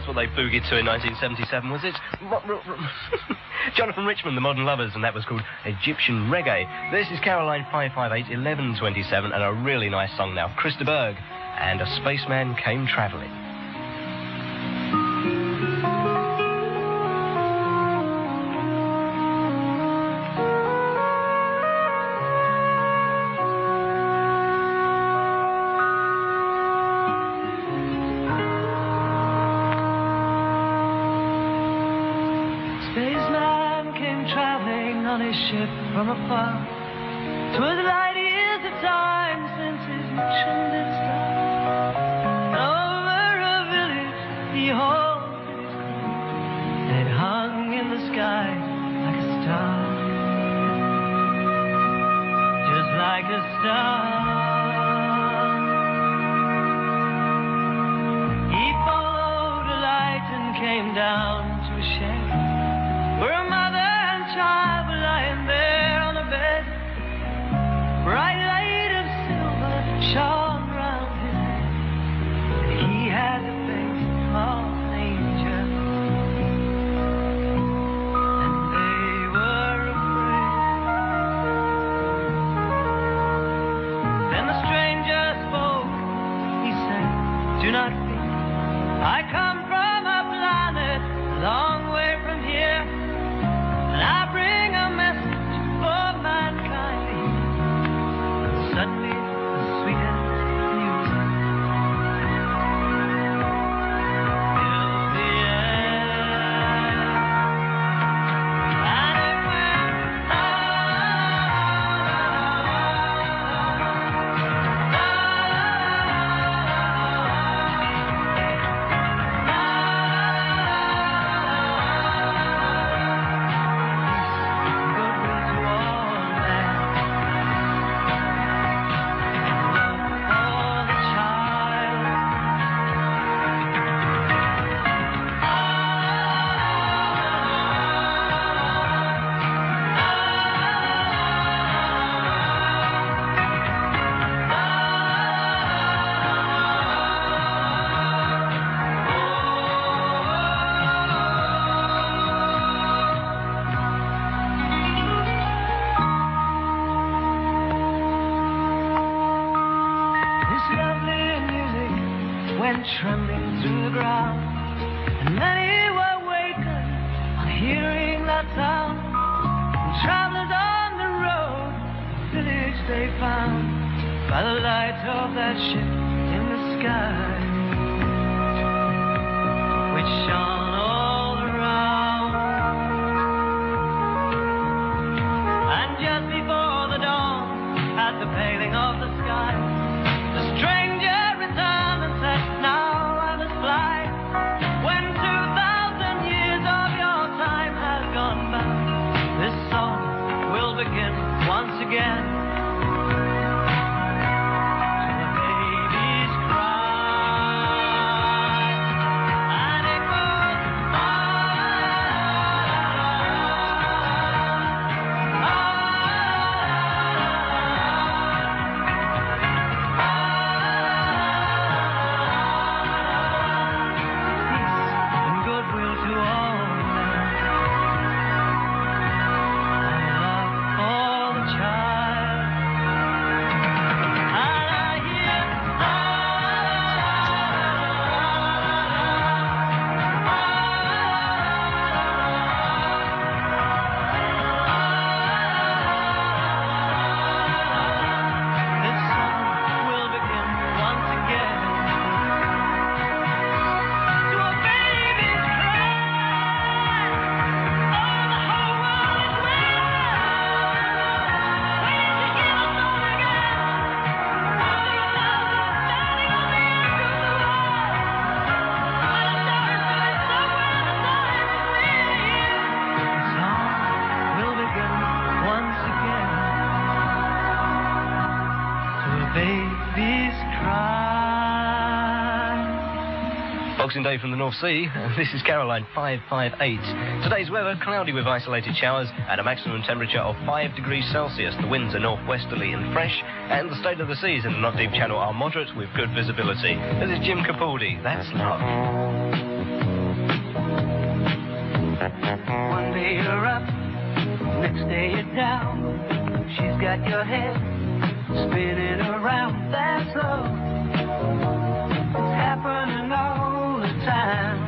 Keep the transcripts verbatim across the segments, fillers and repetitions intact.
what they boogied to in nineteen seventy-seven, was it? Jonathan Richman, The Modern Lovers, and that was called Egyptian Reggae. This is Caroline five five eight eleven twenty-seven, and a really nice song now, Chris de Burgh, and A Spaceman Came Travelling. From afar, 'twas light years of time since his mission did start. Over a village he halted his craft, and it hung in the sky like a star, just like a star. He followed a light and came down to a shed where a mother and child were lying there. Bright light of silver shone round his head, and he had the face of an angel, and they were afraid. Then the stranger spoke, he said, "Do not fear, I come from a planet a long way from here, and I bring a message for mankind." Suddenly, the sweetest music filled the air, and it went la trembling through the ground, and many were wakened on hearing that sound. And travelers on the road, the village they found by the light of that ship in the sky, which shone all around. And just before the dawn, at the paling of the sky, the stranger returned and said, "Now I must fly. When two thousand years of your time has gone by, this song will begin once again." Boxing Day from the North Sea. This is Caroline five five eight. Today's weather, cloudy with isolated showers and a maximum temperature of five degrees Celsius. The winds are northwesterly and fresh, and the state of the seas in the Not Deep Channel are moderate with good visibility. This is Jim Capaldi. That's love. One day you're up, next day you're down. She's got your head spinning around. That's love. It's happening all the time.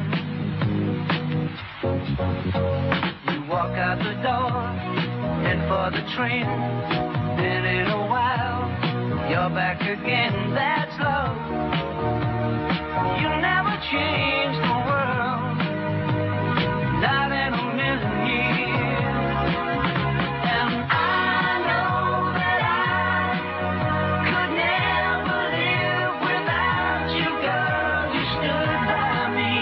You walk out the door, head for the train. Then in a while, you're back again. That's love. You never change the world, not in a million years. And I know that I could never live without you, girl. You stood by me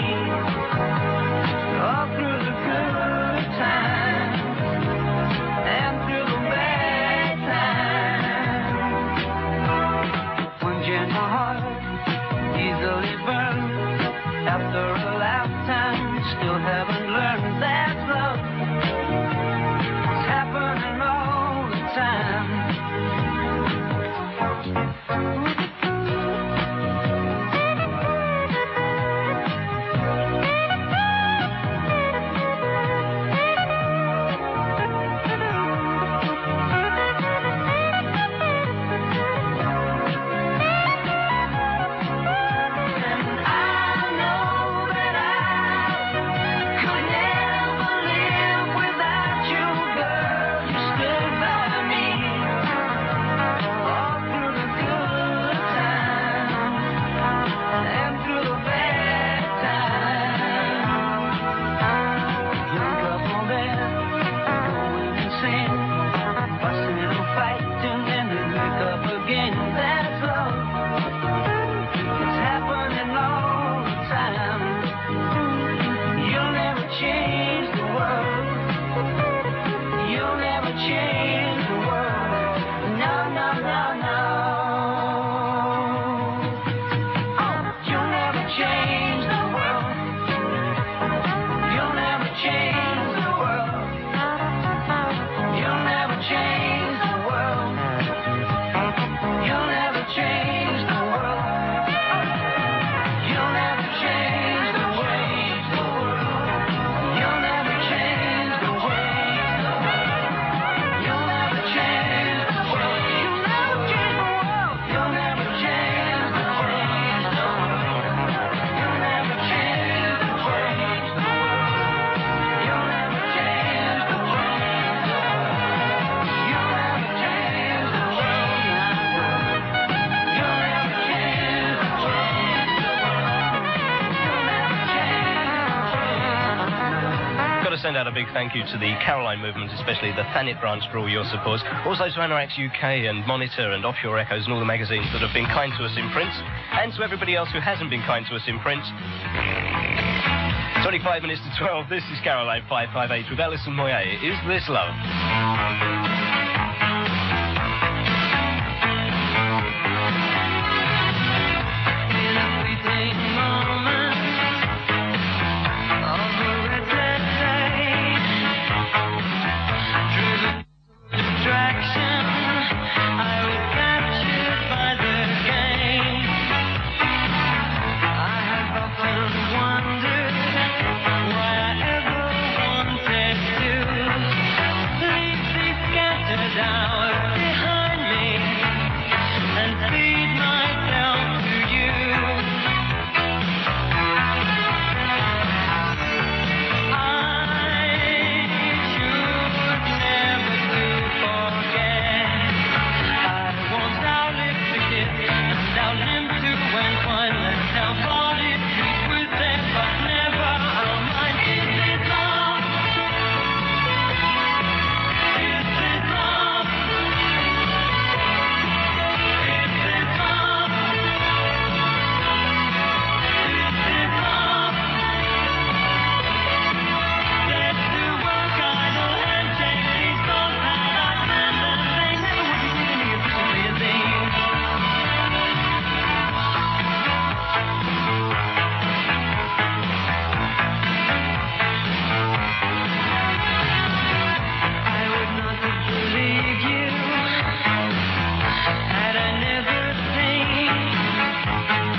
all through the good times and through the bad times. One gentle heart, easily burned. After a lifetime, you still haven't learned that love is happening all the time. Send out a big thank you to the Caroline movement, especially the Thanet branch, for all your support. Also to Anorax U K and Monitor and Offshore Echoes and all the magazines that have been kind to us in print, and to everybody else who hasn't been kind to us in print. twenty-five minutes to twelve, this is Caroline five five eight with Alison Moyet. Is This Love?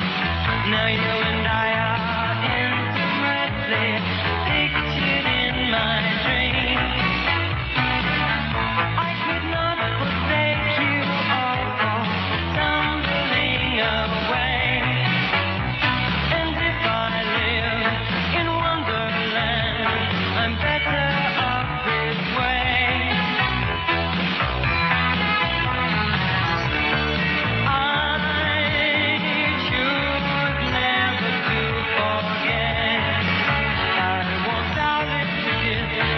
Now you and I are intimately pictured in my dreams. I could not forsake you all for tumbling away. And if I live in Wonderland, I'm better off this way. I choose never to forget. I won't doubt it to kiss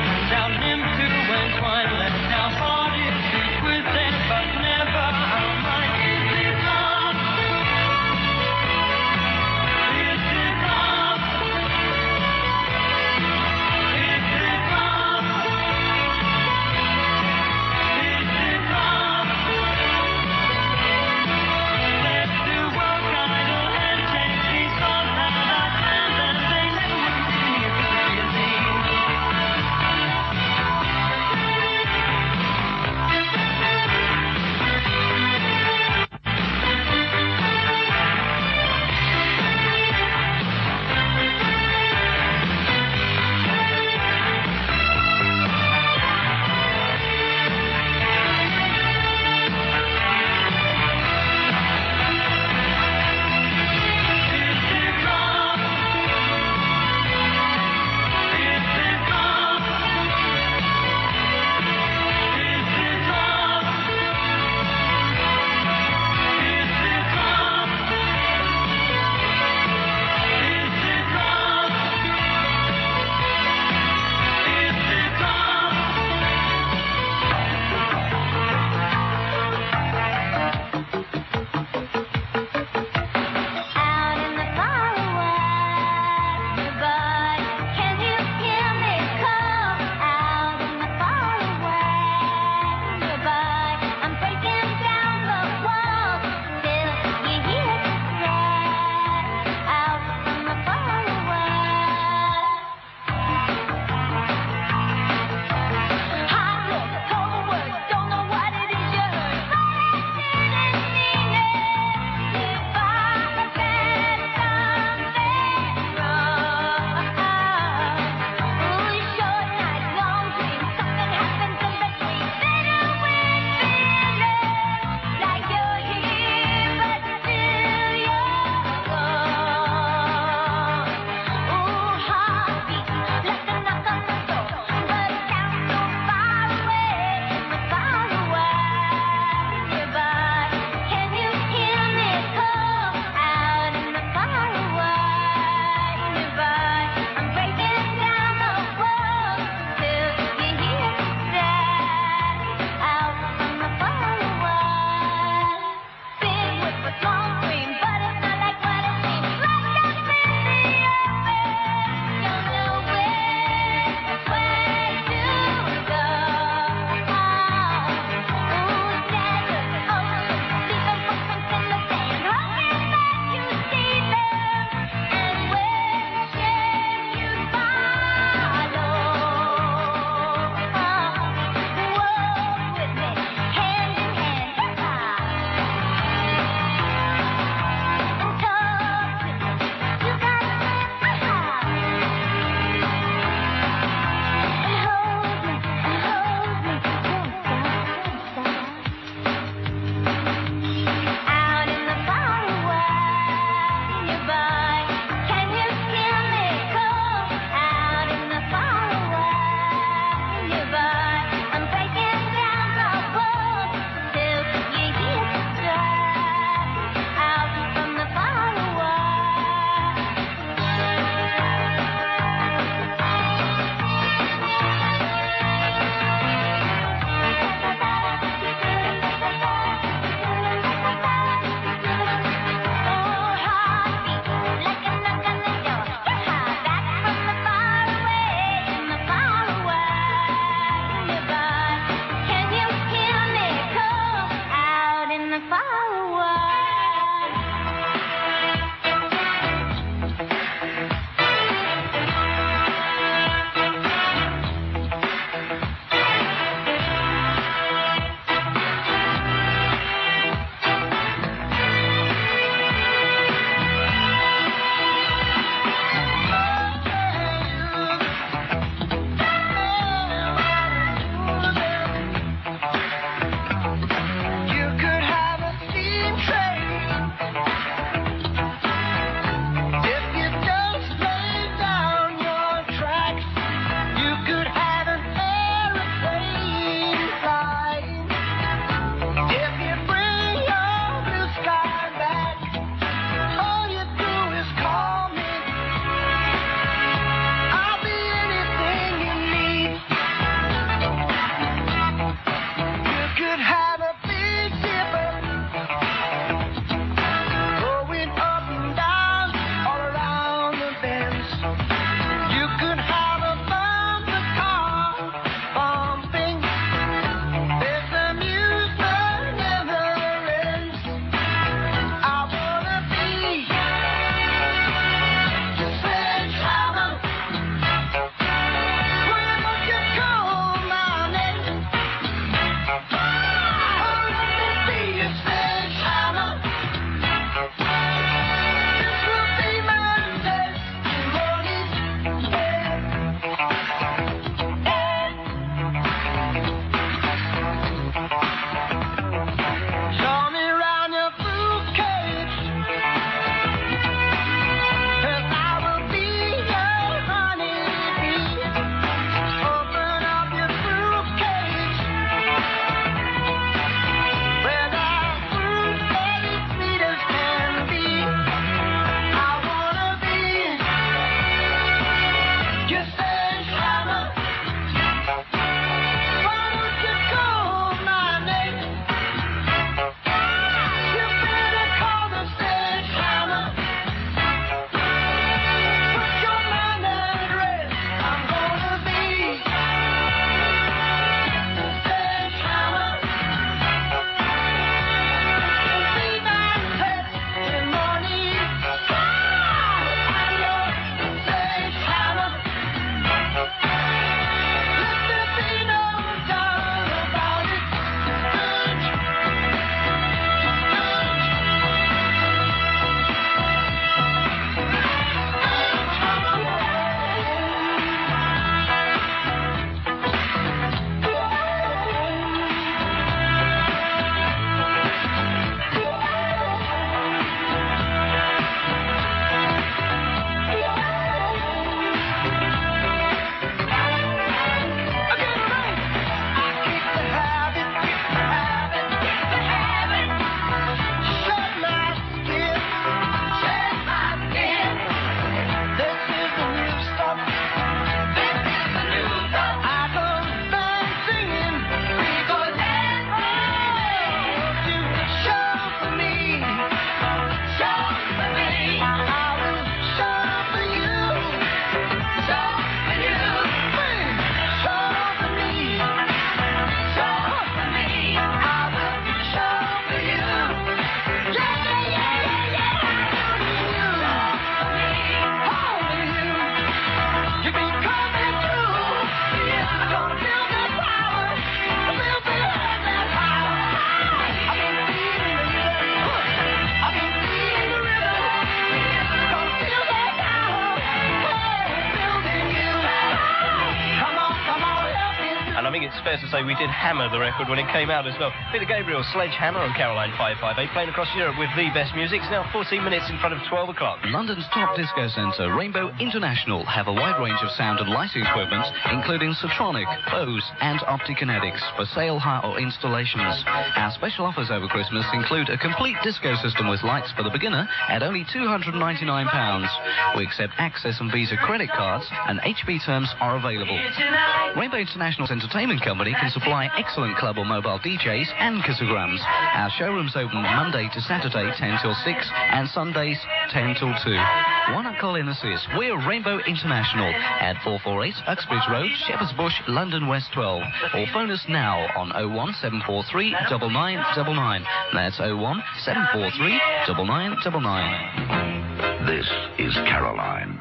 fair to say we did hammer the record when it came out as well. Peter Gabriel, Sledgehammer on Caroline five five eight, playing across Europe with the best music. It's now fourteen minutes in front of twelve o'clock. London's top disco centre, Rainbow International, have a wide range of sound and lighting equipment, including Sotronic, Bose and Optikinetics, for sale, hire or installations. Our special offers over Christmas include a complete disco system with lights for the beginner at only two hundred ninety-nine pounds. We accept Access and Visa credit cards, and H B terms are available. Rainbow International's entertainment company can supply excellent club or mobile D Js and kisograms. Our showroom's open Monday to Saturday, ten till six, and Sundays, ten till two. Why not call in assist? We're Rainbow International at four four eight Uxbridge Road, Shepherd's Bush, London West twelve. Or phone us now on oh one seven four three nine nine nine nine. That's oh one seven four three nine nine nine nine. This is Caroline.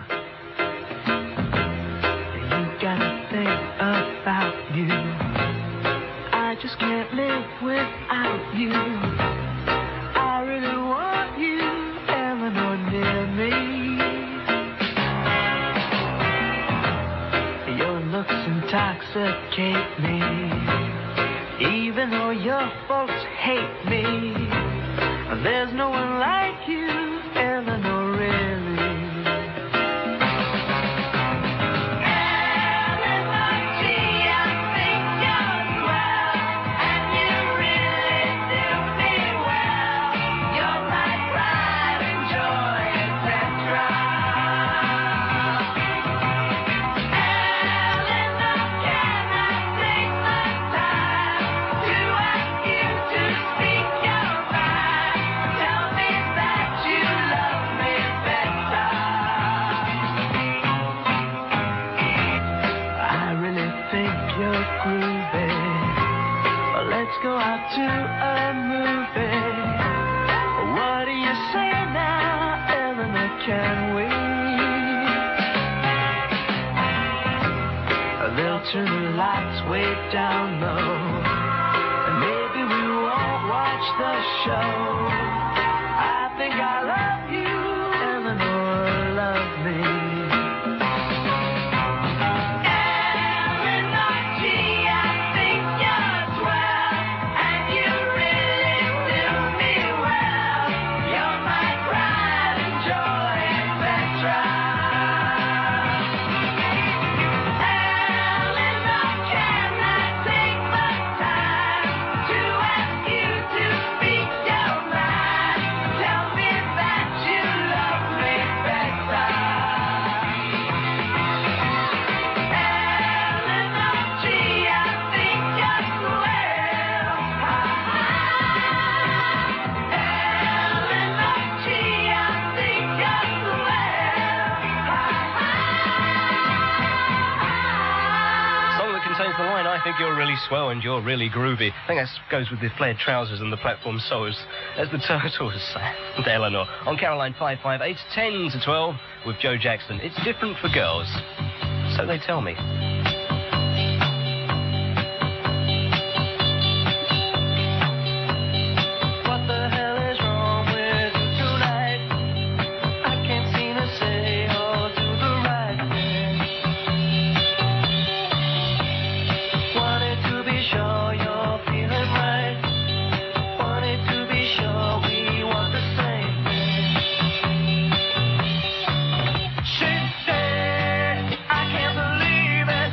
You gotta think about you. I just can't live without you. I really want you, Eleanor, near me. Your looks intoxicate me. Even though your folks hate me, there's no one like you, Eleanor, really. Go out to a movie. What do you say now, Eleanor, can we? They'll turn the lights way down low, and maybe we won't watch the show. I think I love you, Eleanor, love me. I think you're really swell and you're really groovy. I think that goes with the flared trousers and the platform soles, as the Turtles and Eleanor. On Caroline five five eight, ten to twelve, with Joe Jackson. It's different for girls, so they tell me. I can't believe it.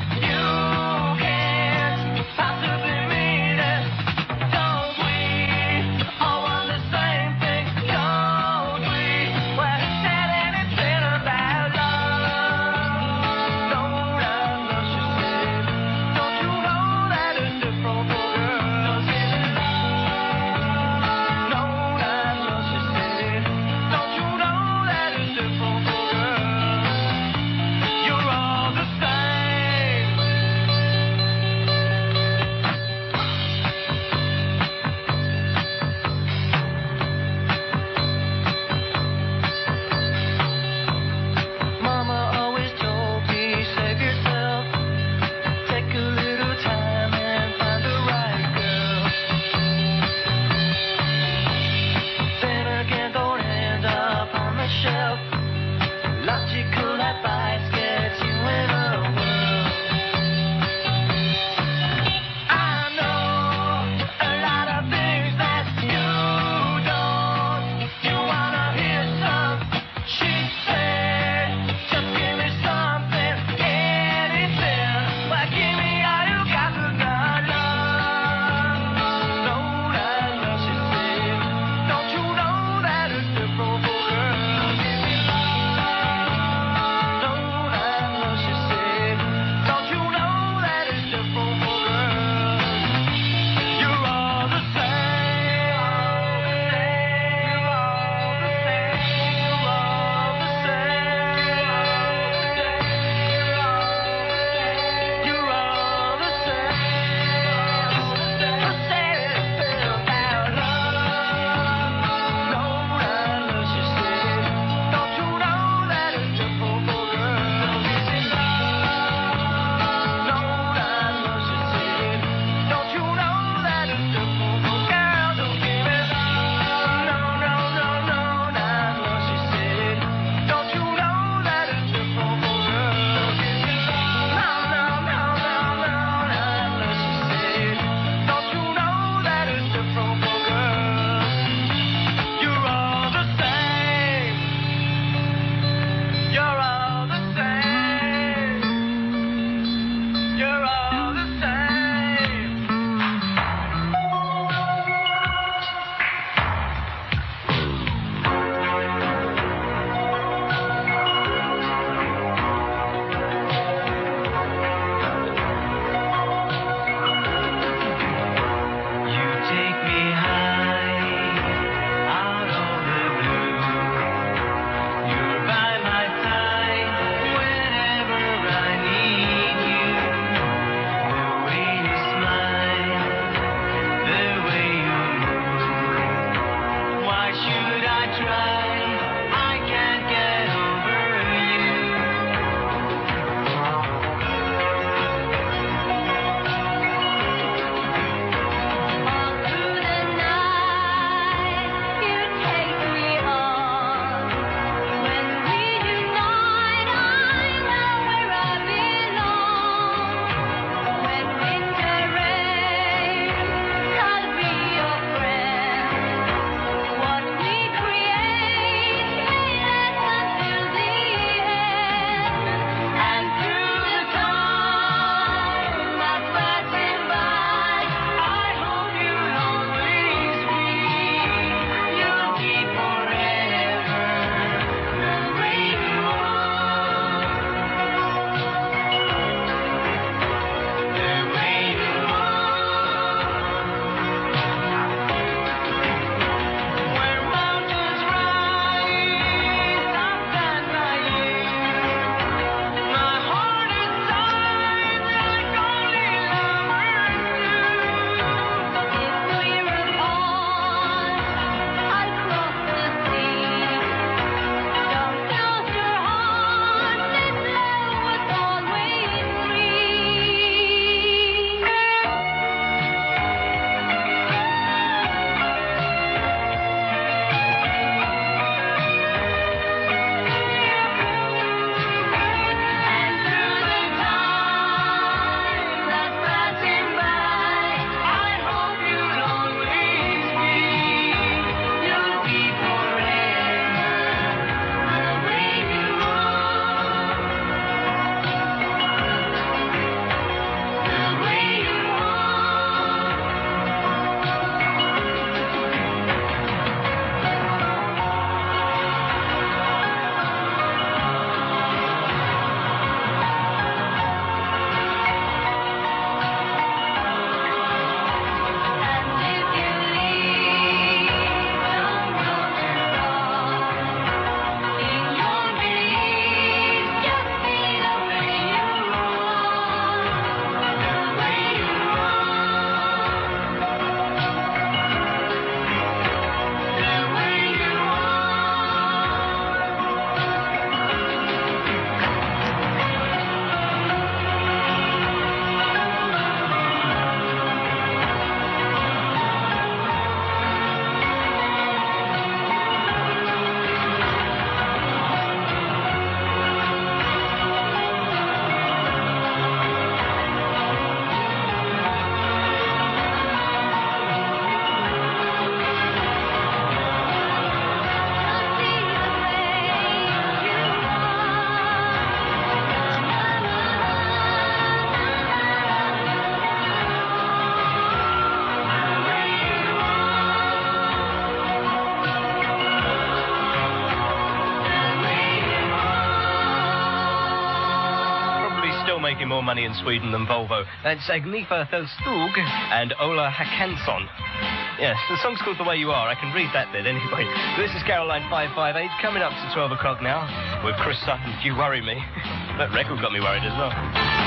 still making more money in Sweden than Volvo. That's Agnifa Felstug and Ola Hakansson. Yes, the song's called The Way You Are. I can read that bit anyway. This is Caroline five five eight, coming up to twelve o'clock now with Chris Sutton. You worry me. That record got me worried as well.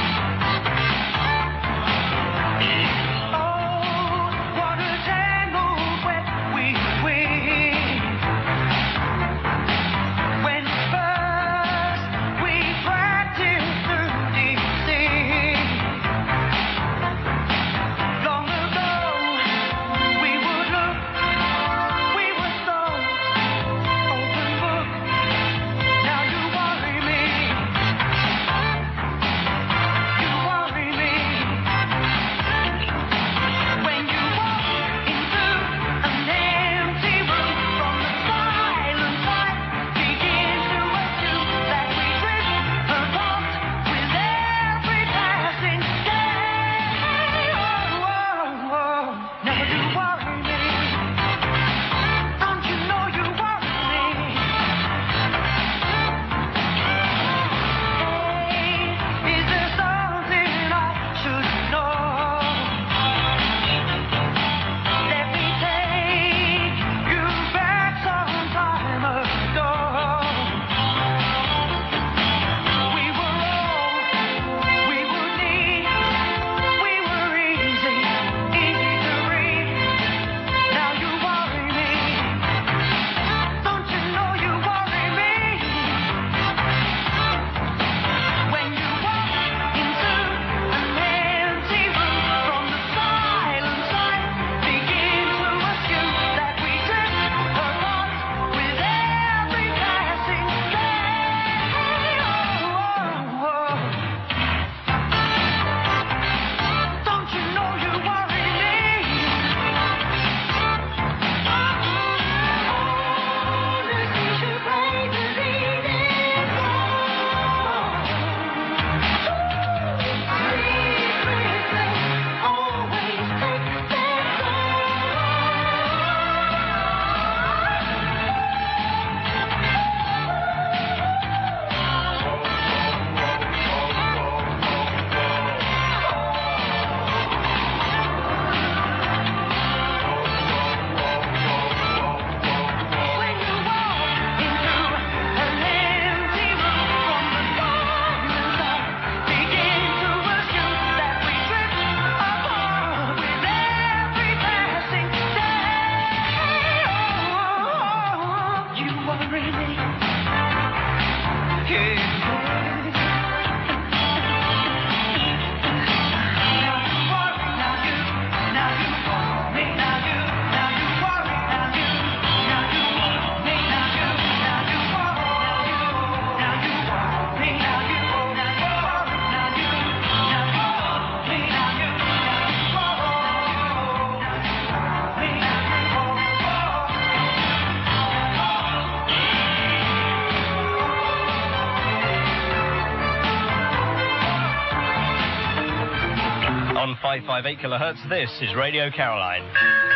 five five eight kilohertz, this is Radio Caroline.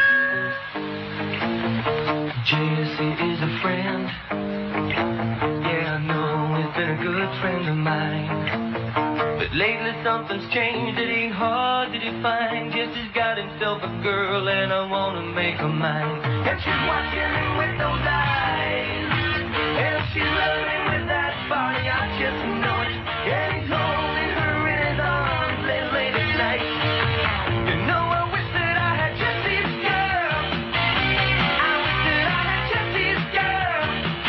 Jesse is a friend. Yeah, I know he's been a good friend of mine. But lately something's changed, it ain't hard to define. Jesse's got himself a girl and I wanna make her mine. And she's watching him with those eyes, and she's loving with that body, I just know it. And he's holding her in his arms late, late at night. You know I wish that I had Jesse's girl. I wish that I had Jesse's girl.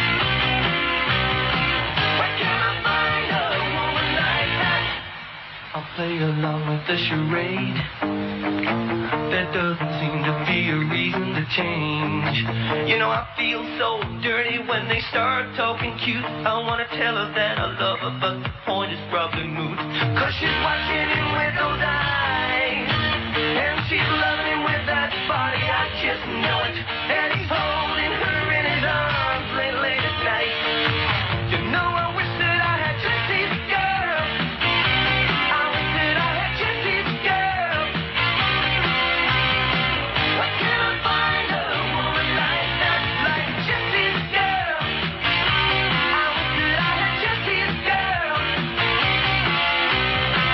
Where can I find a woman like that? I'll play along with the charade. There doesn't seem to be a reason to change. You know I feel so dirty when they start talking cute. I wanna tell her that I love her, but the point is probably moot. Cause she's watching him with those eyes, and she's loving him with that body, I just know it. And he's holding her in his arms late, late at night. You know I wish that I had Jesse's girl. I wish that I had Jesse's girl. Where can I find a woman like that, like Jesse's girl? I wish that I had Jesse's girl.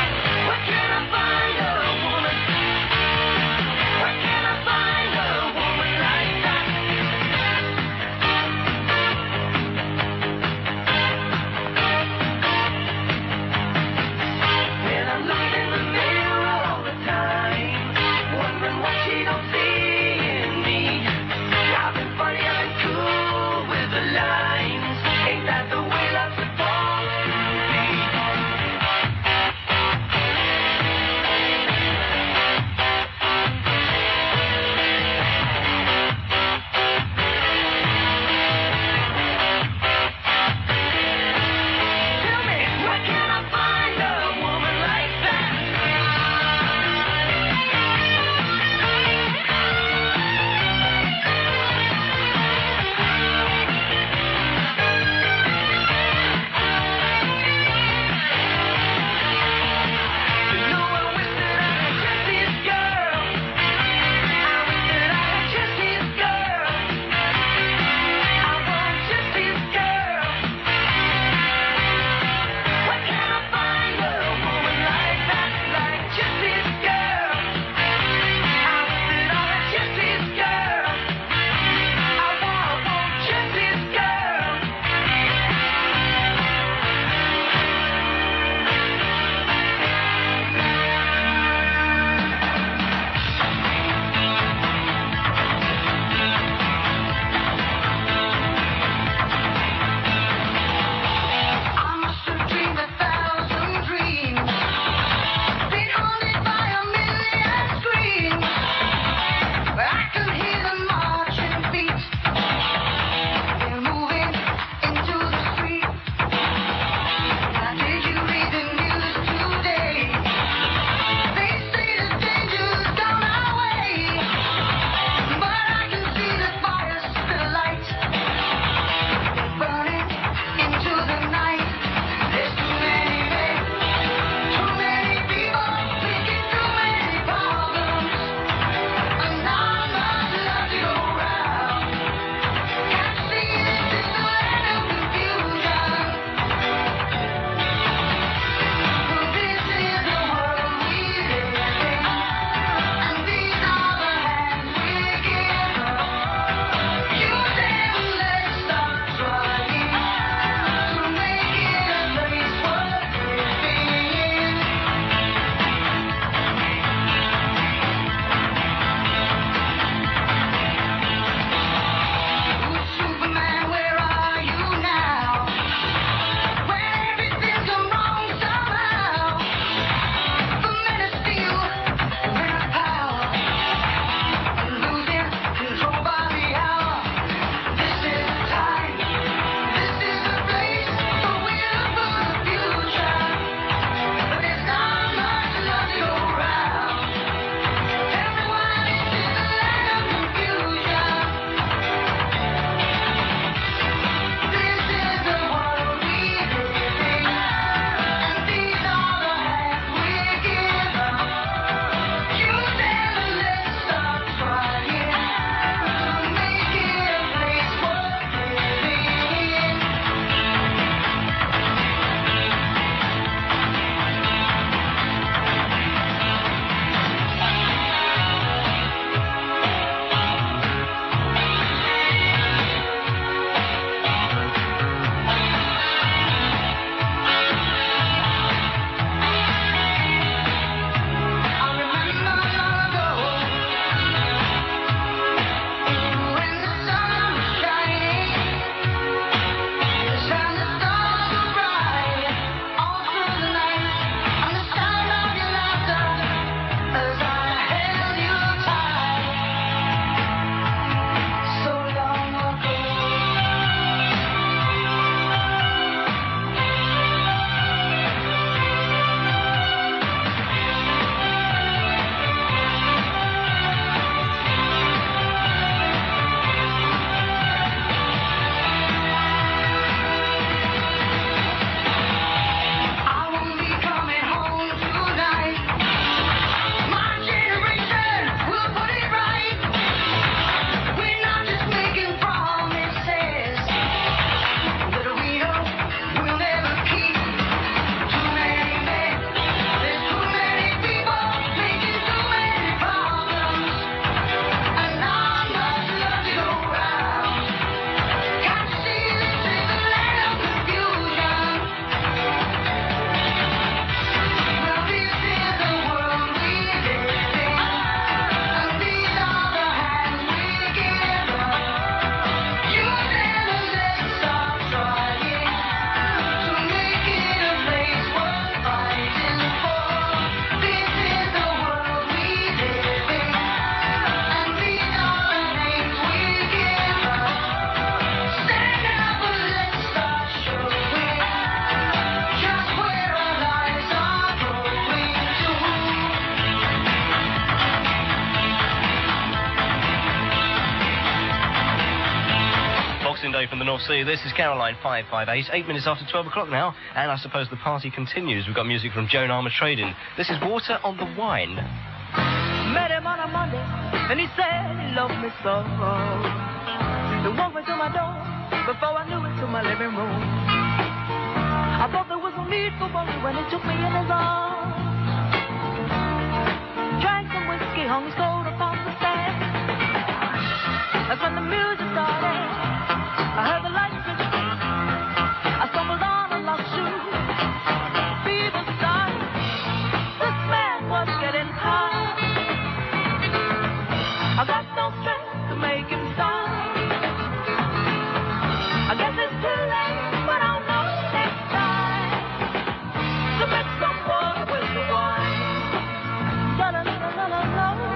Day from the North Sea. This is Caroline five five eight, eight minutes after twelve o'clock now, and I suppose the party continues. We've got music from Joan Armour Trading. This is Water on the Wine. Met him on a Monday, and he said he loved me so. He walked me to my door, before I knew it, to my living room. I thought there was no need for worry when he took me in his arms. Drank some whiskey, hung his coat upon the stand. That's when the music started. I heard the lights switch. I stumbled on a lost shoe. Fever started. This man was getting high. I got no strength to make him stop. I guess it's too late, but I'll know next time to mix some water with the wine. La la la la la la la.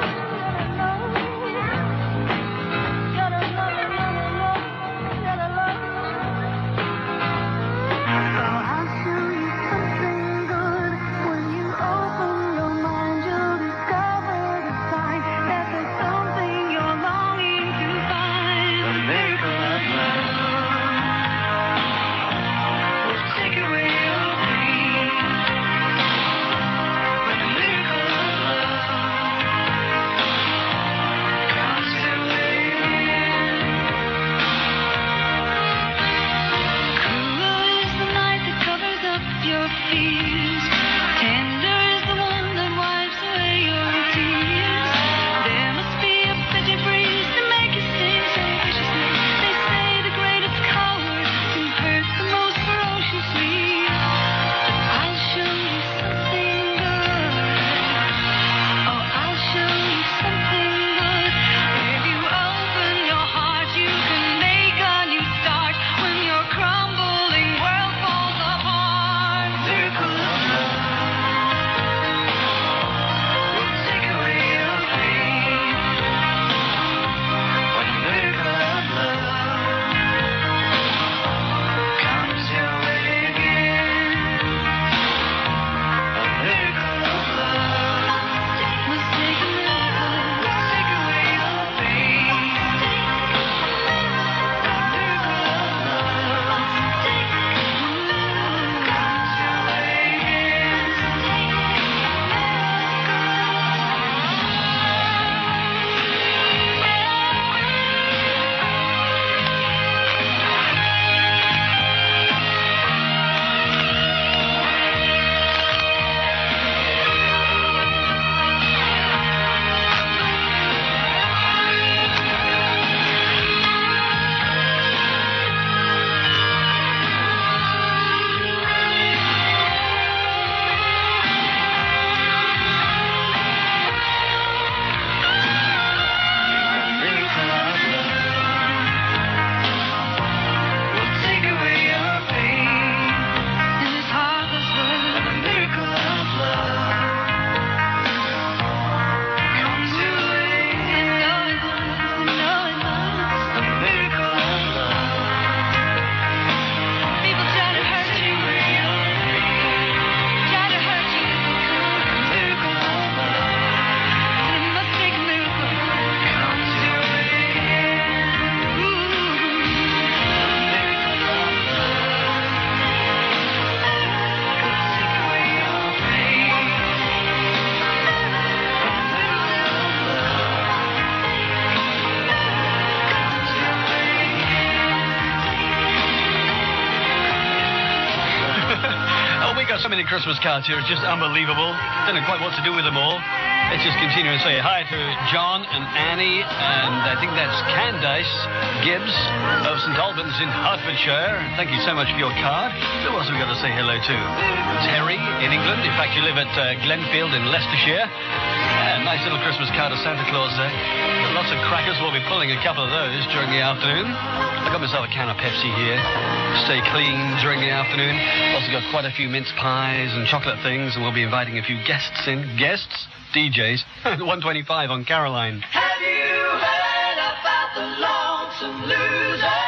So many Christmas cards here. It's just unbelievable. Don't know quite what to do with them all. Let's just continue and say hi to John and Annie, and I think that's Candice Gibbs of St Albans in Hertfordshire. Thank you so much for your card. Who else have we got to say hello to? Terry in England. In fact, you live at uh, Glenfield in Leicestershire. Yeah, nice little Christmas card of Santa Claus there. Lots of crackers. We'll be pulling a couple of those during the afternoon. I got myself a can of Pepsi here. Stay clean during the afternoon. Also got quite a few mince pies and chocolate things, and we'll be inviting a few guests in. Guests? D Js. one twenty-five on Caroline. Have you heard about the lonesome loser,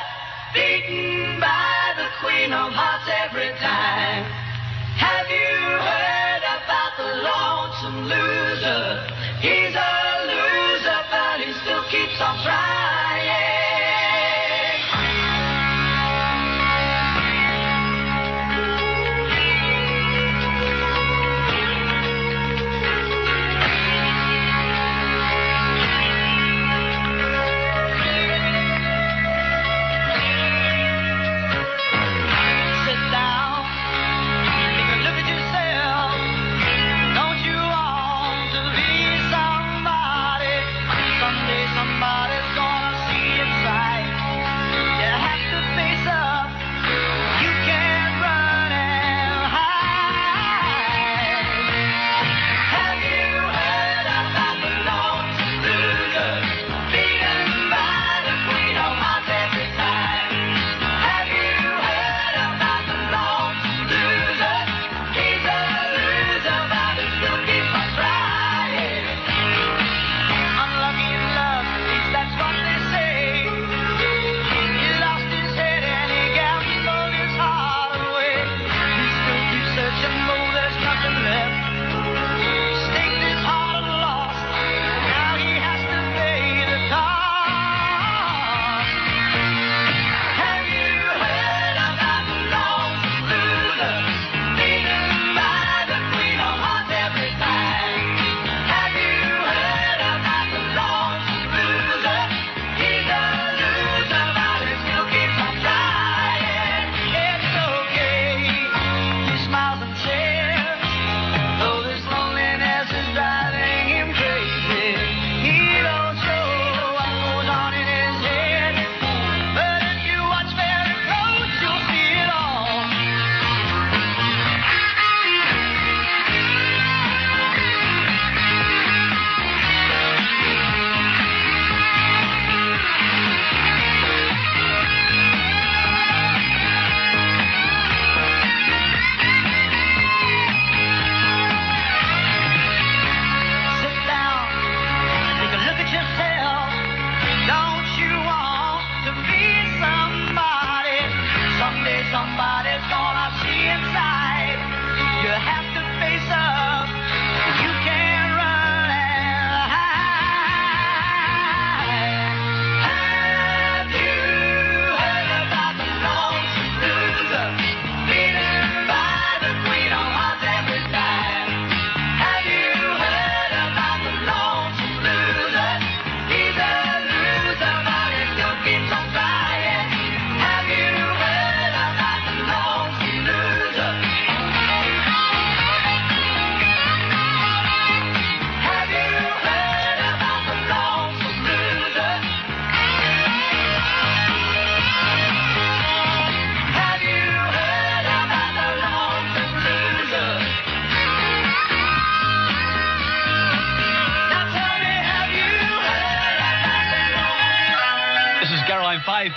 beaten by the Queen of Hearts every time? Have you heard about the lonesome loser? He's a loser, but he still keeps on trying.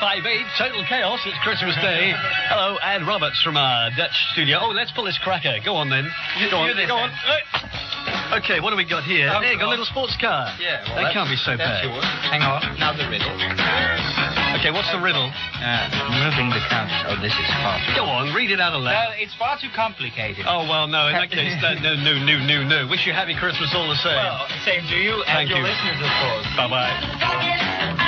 five eight, Total Chaos. It's Christmas Day. Hello, Ad Roberts from our Dutch studio. Oh, let's pull this cracker. Go on, then. You, go on, you go on. Okay, what do we got here? Oh, There you go, a little sports car. Yeah, well, that that's- can't be so that's bad. yours. Hang on. Now the riddle. Okay, what's the riddle? Uh, moving the couch. Oh, this is far too... Go on, read it out aloud. Well, it's far too complicated. Oh, well, no, in that case, that, no, no, no, no, no. Wish you happy Christmas all the same. Well, same to you and Thank your you. listeners, of course. Bye-bye.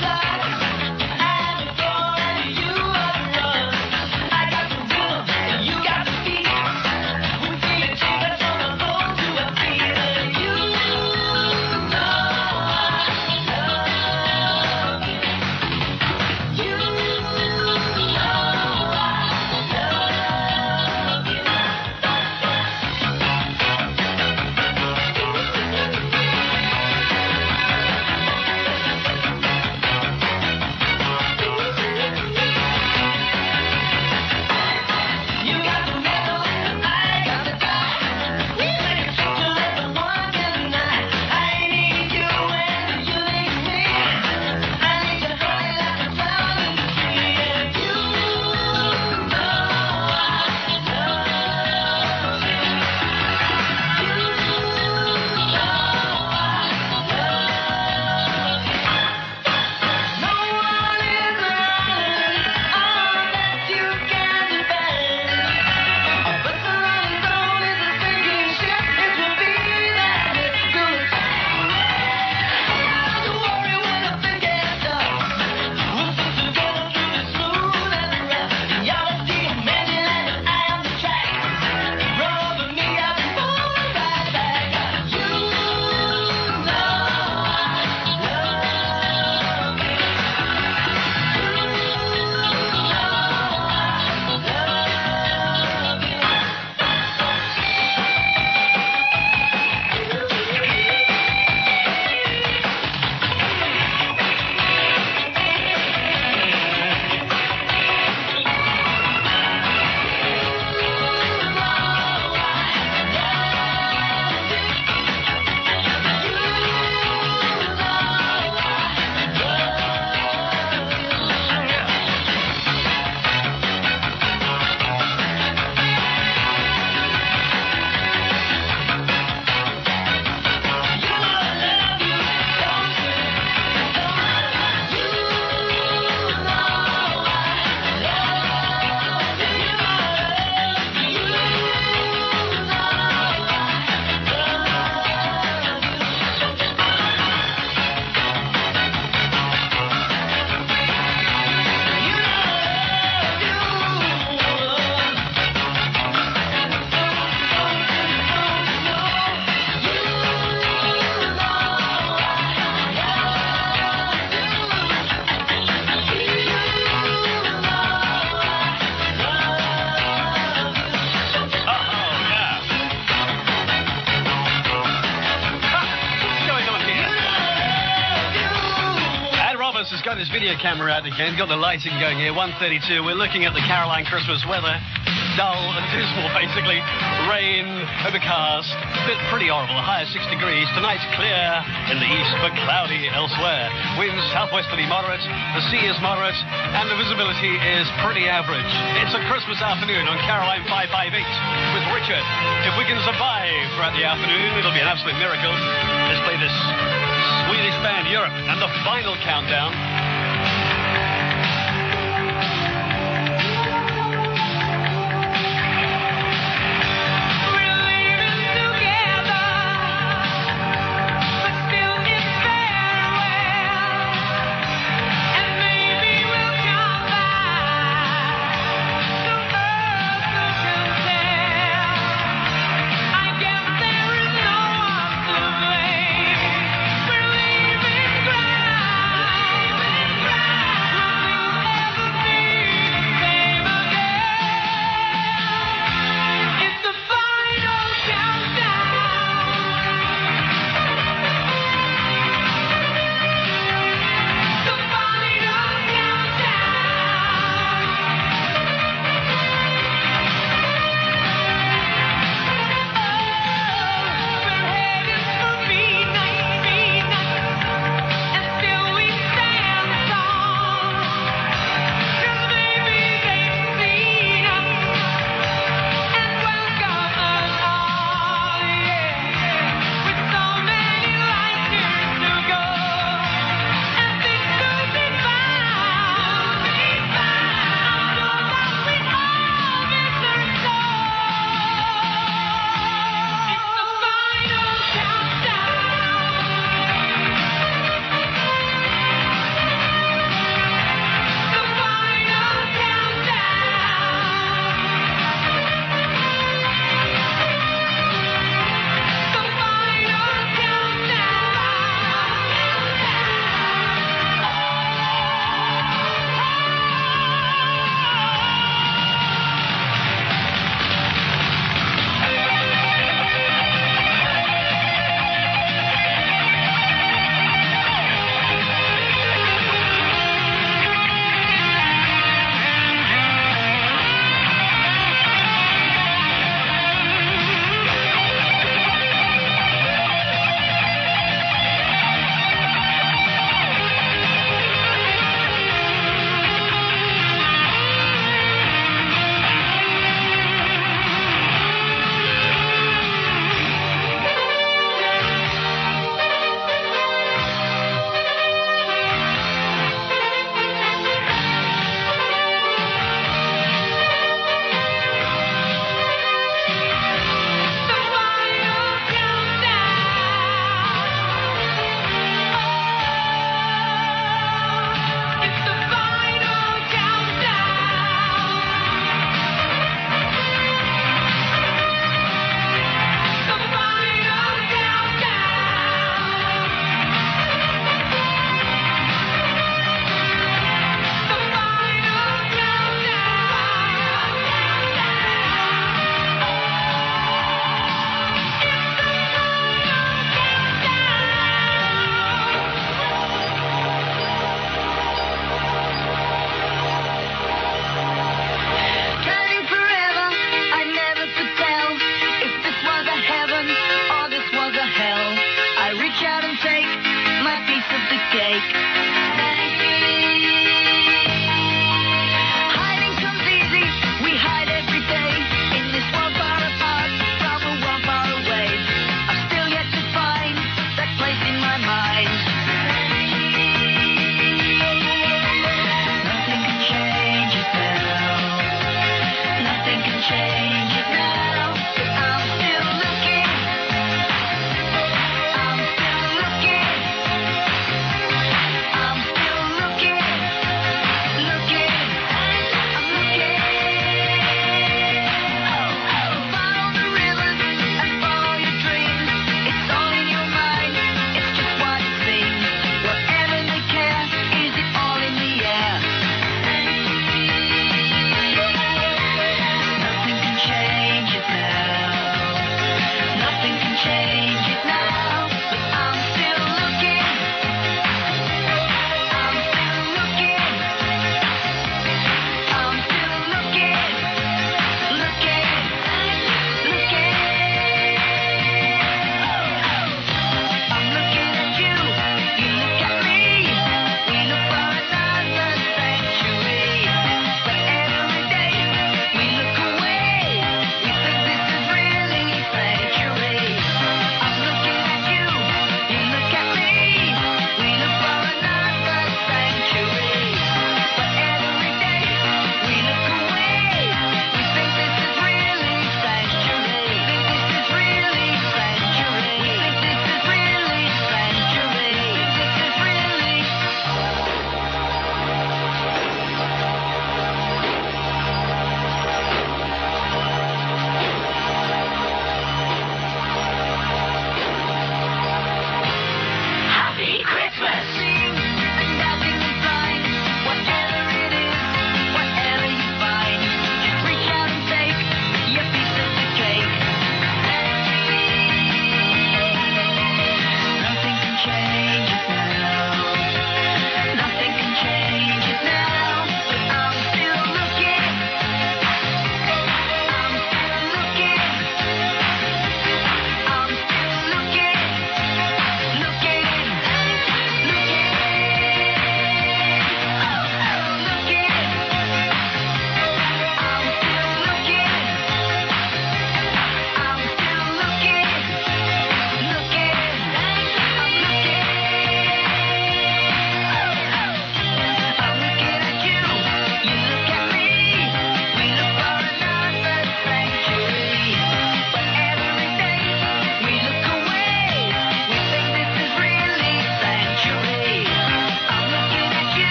Has got his video camera out again, got the lighting going here, one thirty-two. We're looking at the Caroline Christmas weather. Dull and dismal, basically. Rain, overcast, bit pretty horrible. A high of six degrees. Tonight's clear in the east, but cloudy elsewhere. Winds southwesterly moderate. The sea is moderate, and the visibility is pretty average. It's a Christmas afternoon on Caroline five five eight with Richard. If we can survive throughout the afternoon, it'll be an absolute miracle. Let's play this Swedish band Europe and the final countdown.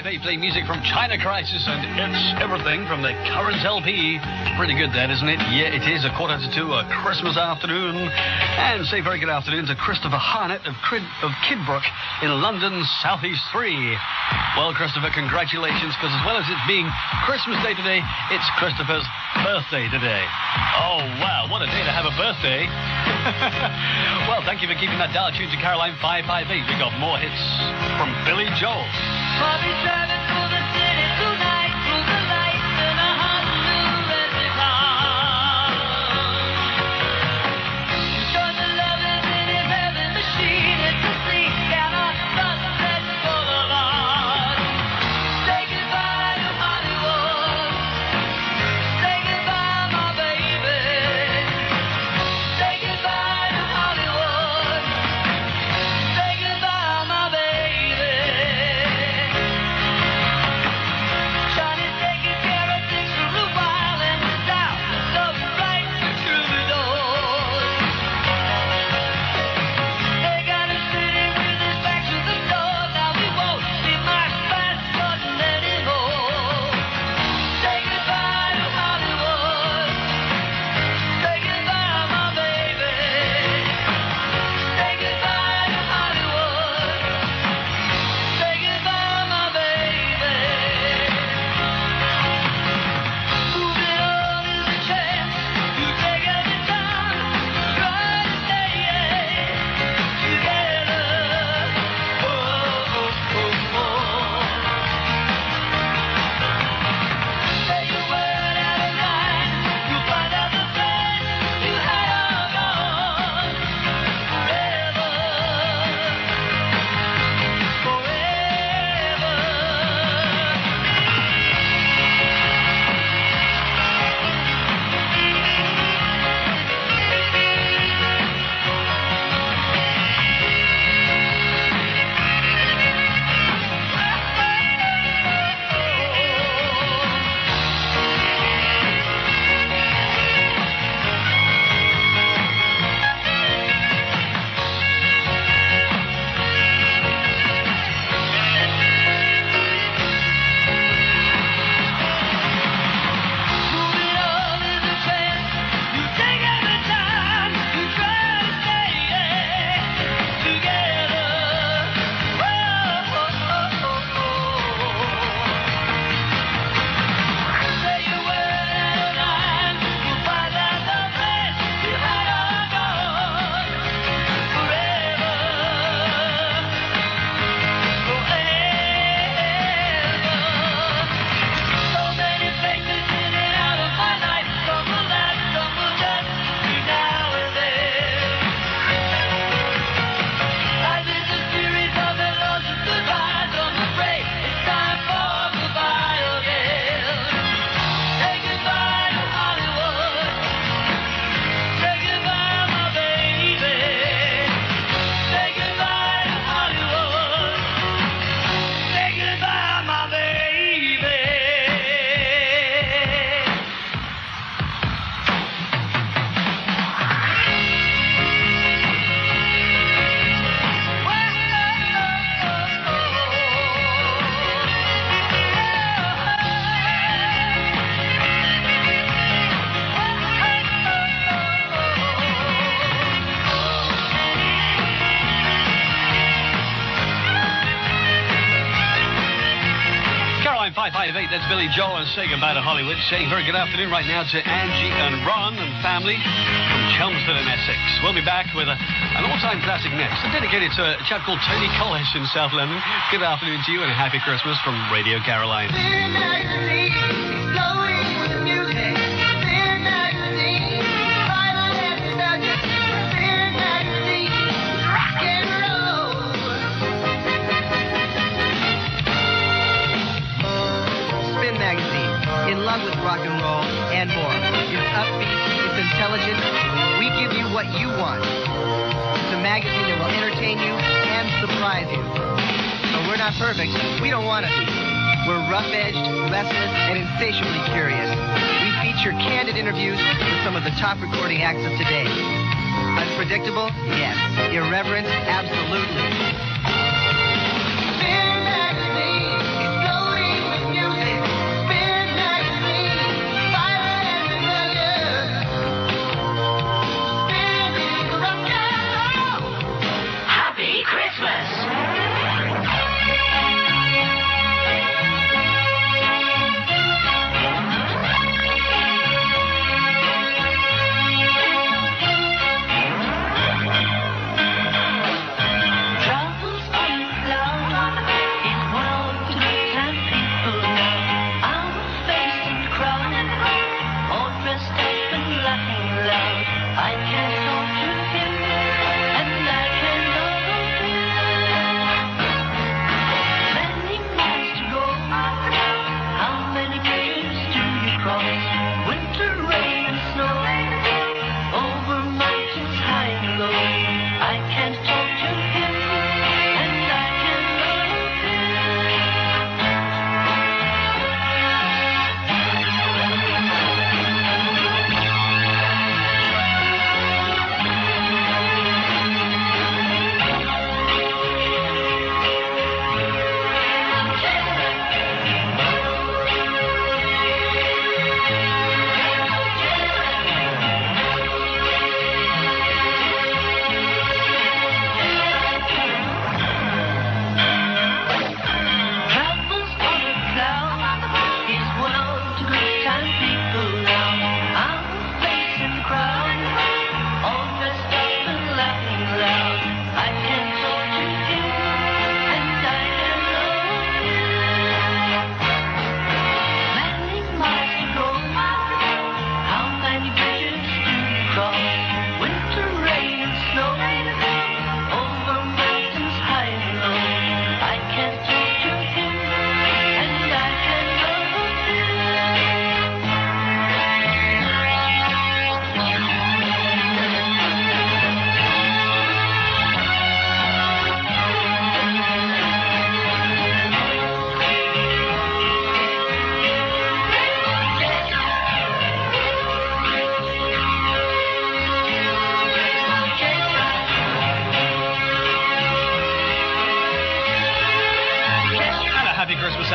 eight, play music from China Crisis and It's Everything from the current L P. Pretty good, that, isn't it? Yeah, it is a quarter to two, a Christmas afternoon. And say very good afternoon to Christopher Harnett of, Crid- of Kidbrooke in London, Southeast three. Well, Christopher, congratulations, because as well as it being Christmas Day today, it's Christopher's birthday today. Oh, wow, what a day to have a birthday. Well, thank you for keeping that dial tuned to Caroline five five eight. We got more hits from Billy Joel. Bobby driving through the city tonight, through the lights in a hot new red car. Sure the love is in his heaven machine. It's a sleep down on Sunset Boulevard. Say goodbye to Hollywood. Say goodbye, my baby. Say goodbye to Hollywood. Say goodbye, my baby. Johnny's taking care of things for a while in the South, so right to troubadours. They got us sitting with his back to the door. Now we won't be Mark fast button anymore. Say goodbye to Hollywood. Say goodbye, my baby. Say goodbye to Hollywood. Say goodbye, my baby. Moving on is a chance. You take every time. Try to stay together. Oh, oh, oh, oh. Say a word out of line. You'll find out the friends you had are gone forever. Forever. Moving on is a chance. You take every time. You try to stay together. Oh, oh, oh, oh, oh. Say a word out of line. You'll find out the friends you had are gone forever. Forever. So many faces in and out of my life. Some will last, some will just be now and then. Life is a series of hellos and goodbyes. I'm afraid it's time for goodbye again. Say goodbye to Hollywood. Say goodbye, my baby. Say goodbye to Hollywood. Say goodbye, my baby. Caroline five five eight, that's Billy Joel and saying goodbye to Hollywood. Saying very good afternoon right now to Angie and Ron and family from Chelmsford in Essex. We'll be back with a, an all-time classic next, and dedicated to a chap called Tony Collish in South London. Good afternoon to you and a happy Christmas from Radio Caroline. Spin Magazine, in love with rock and roll and more. It's upbeat, it's intelligent, we give you what you want. It's a magazine that will entertain you and surprise you. But we're not perfect, we don't want to be. We're rough-edged, restless, and insatiably curious. We feature candid interviews with some of the top recording acts of today. Unpredictable? Yes. Irreverent? Absolutely. Spin Magazine, it's going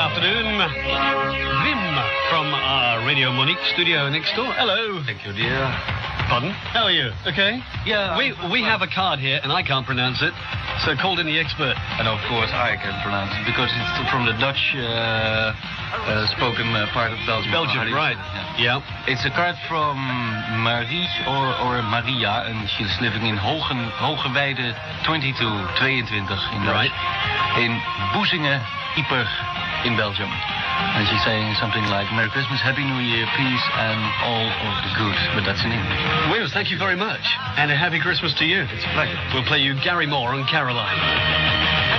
afternoon. Wim from our Radio Monique studio next door. Hello. Thank you, dear. Pardon? How are you? Okay? Yeah. We we have a card here, and I can't pronounce it, so called in the expert. And of course I can pronounce it because it's from the Dutch uh, uh, spoken uh, part of Belgium. Belgium, right. Yeah. Yeah. It's a card from Marie or, or Maria, and she's living in Hogen, Hogeweide twenty-two, twenty-two in Dutch. Right. In Boezingen, Ieper in Belgium. And she's saying something like, Merry Christmas, Happy New Year, peace, and all of the good. But that's in English. Will, thank you very much. And a happy Christmas to you. It's a pleasure. We'll play you Gary Moore and Caroline.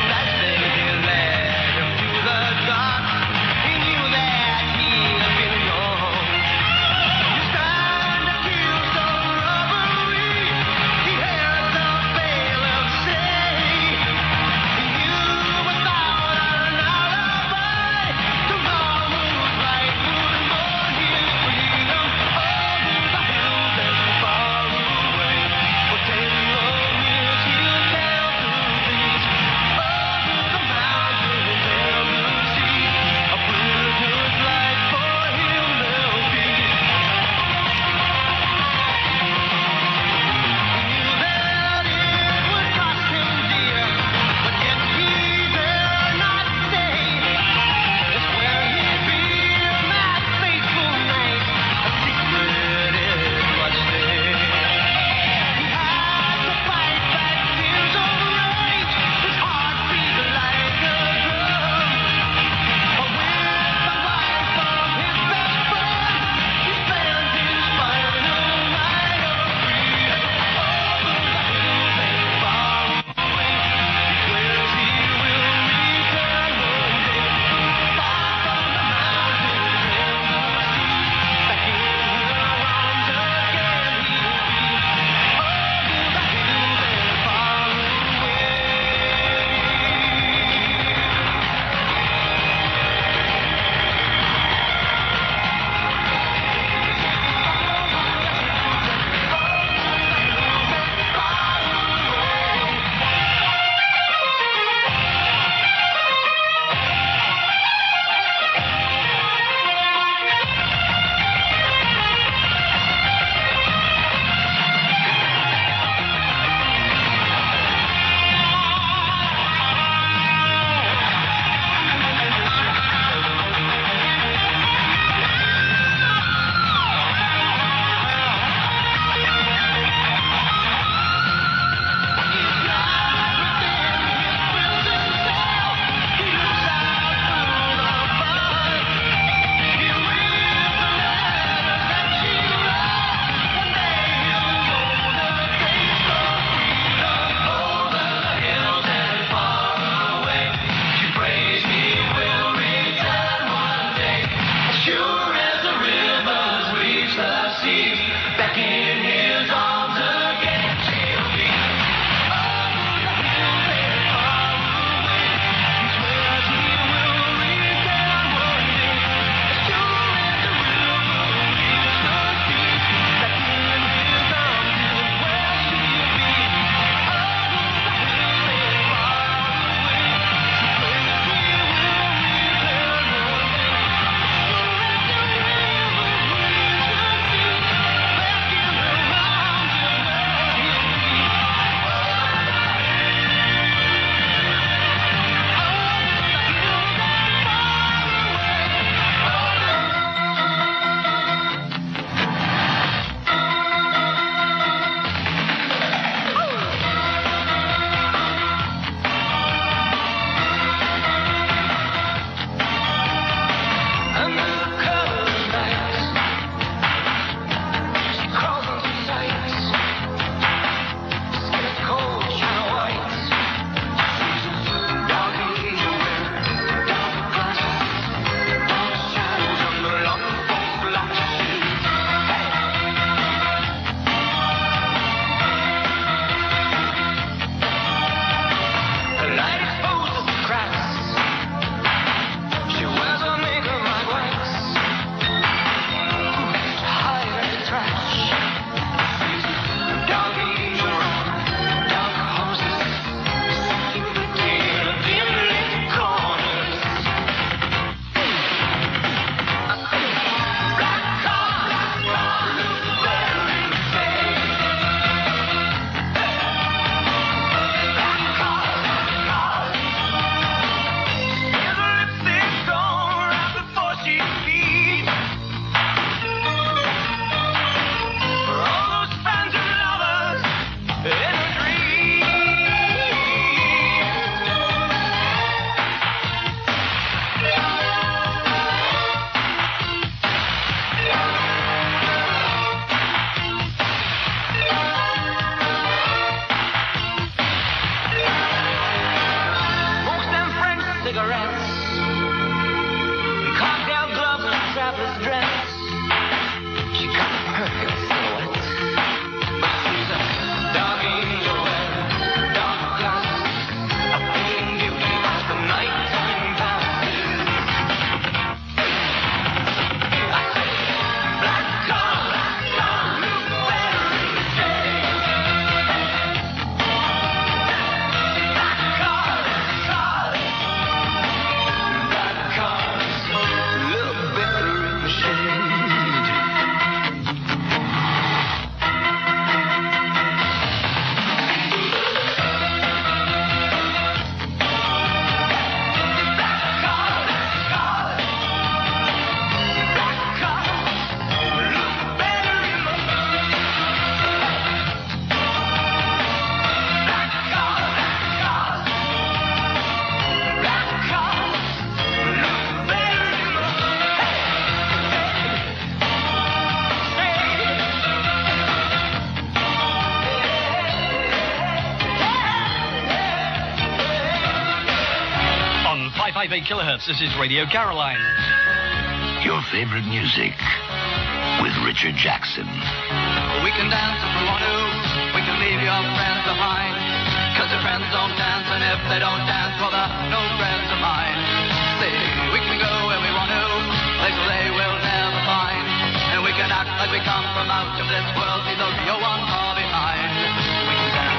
eight kilohertz. This is Radio Caroline. Your favorite music with Richard Jackson. We can dance if we want to. We can leave your friends behind. Cause your friends don't dance, and if they don't dance, well, they're no friends of mine. See, we can go where we want to, places they will never find. And we can act like we come from out of this world, leave the real one far behind. We can dance.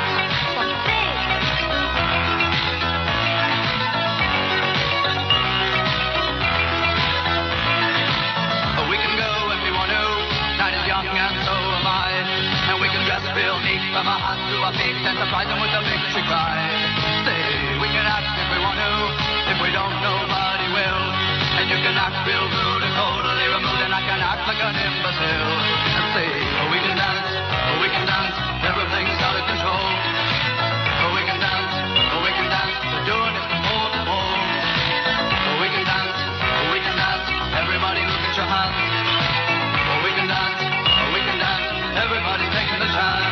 We can go if we want to. Night is young and so am I. And we can dress real neat from our hearts to our feet and surprise them with a victory cry. Say, we can act if we want to. If we don't, nobody will. And you can act real rude and totally removed, and I can act like an imbecile. And say, oh, we can dance, oh, we can dance, everything's out of control. Oh, we can dance, oh, we can dance, we're doing it from pole to pole. Oh, we can dance, oh, we can dance, everybody look at your hands. Oh, we can dance, oh, we can dance, everybody taking the chance.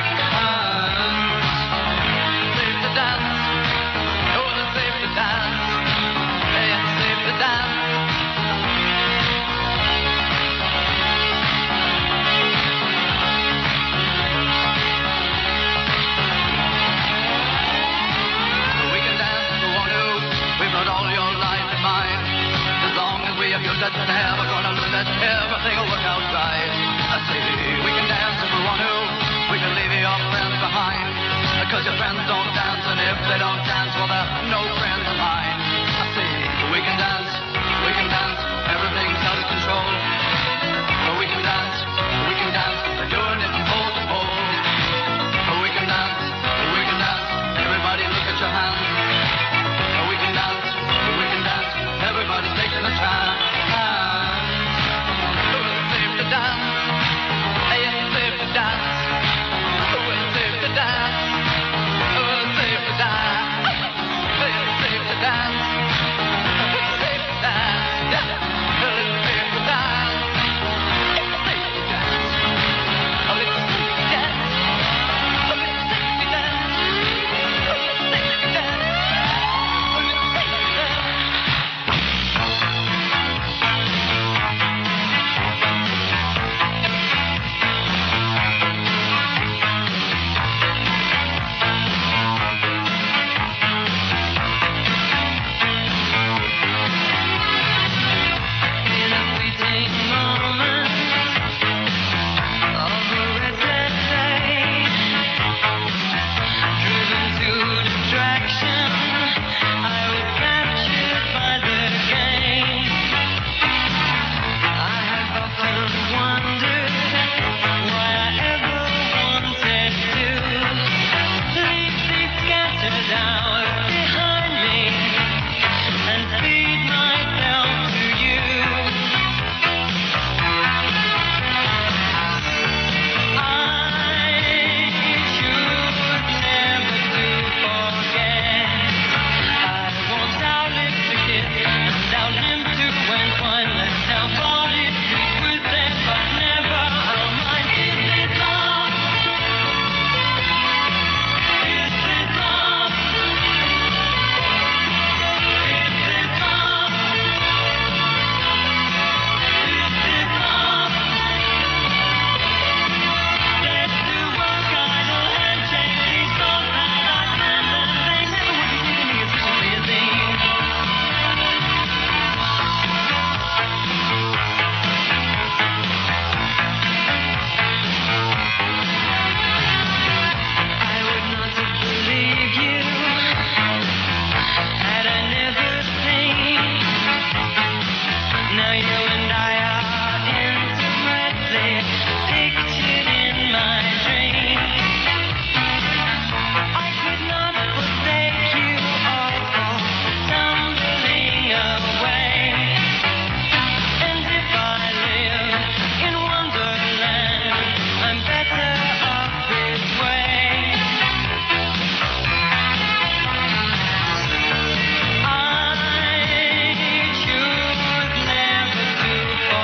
Safe to dance, oh, it's safe to dance. Hey, it's safe to dance. We can dance if we want to. We've got all your life in mind. As long as we abuse it, never gonna lose it. Everything will work out right. I say we can dance if we want to. We can leave your friends behind. Cause your friends don't dance, and if they don't dance, well, they're no friends of mine. I say we can dance, we can dance, everything's out of control. Oh, we can dance, we can dance, we're doing it from pole to pole. Oh, we can dance, we can dance, everybody look at your hands. Oh, we can dance, we can dance, everybody's taking a chance. Oh, it's safe to dance, hey, it's safe to dance. Oh, it's safe to dance, oh, it's safe to dance. Hey, it's safe to dance, oh, it's safe to dance. Yeah. Oh, it's safe to dance, it's safe to dance. Oh, it's safe to dance, oh, it's safe to dance. Oh, it's safe to dance, oh, it's safe to In a fleeting moment of a restless day, driven to distraction, I was captured by the game. I have often wondered why I ever wanted to leave these scattered out behind me and feed myself to you. I should never to forget. I won't outlive to kiss and outlive to entwine. Let's our bodies sleep with them, but never our minds. Is this love? Is this love? Is this love? Is this love? Let's do one final handshake. These songs that I planned and they never would be taken me officially as these. I would not have believed you had I never seen. Now you and I are intimately pictured in my dreams. I could not forsake you or go tumbling away. And if I live in Wonderland, I'm better off this way. I choose never to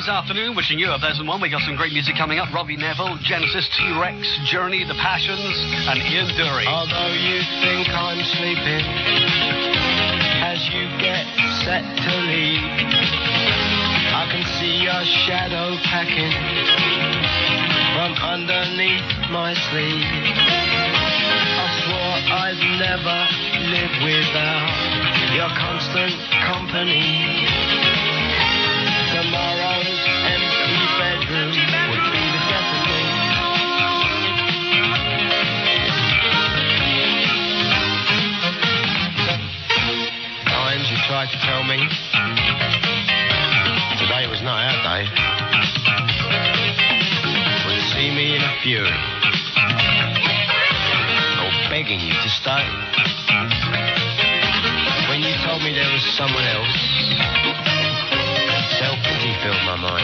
afternoon. Wishing you a pleasant one. We got some great music coming up. Robbie Neville, Genesis, T-Rex, Journey, The Passions, and Ian Dury. Although you think I'm sleeping, as you get set to leave, I can see your shadow packing from underneath my sleeve. I swore I'd never live without your constant company. Tomorrow's empty bedroom would be the death of me. Times you tried to tell me today was not our day. Would see me in a fury, or begging you to stay. When you told me there was someone else, self-pity filled my mind,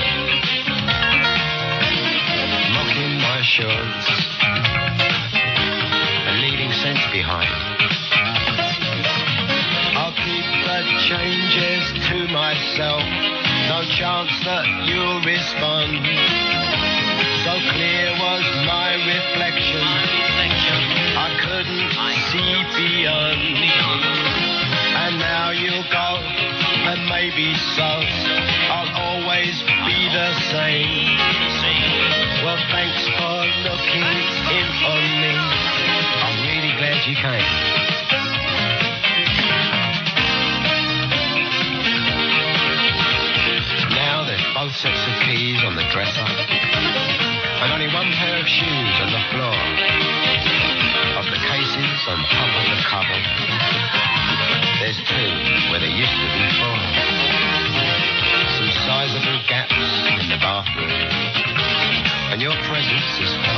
mocking my assurance, and leaving sense behind. I'll keep the changes to myself, no chance that you'll respond. So clear was my reflection, I couldn't see beyond. And now you'll go, and maybe so, I'll always be the same. Well, thanks for looking in on me. I'm really glad you came. Now there's both sets of keys on the dresser, and only one pair of shoes on the floor. Of the cases on top of the cupboard, there's two where there used to be four. Some sizable gaps in the bathroom, and your presence is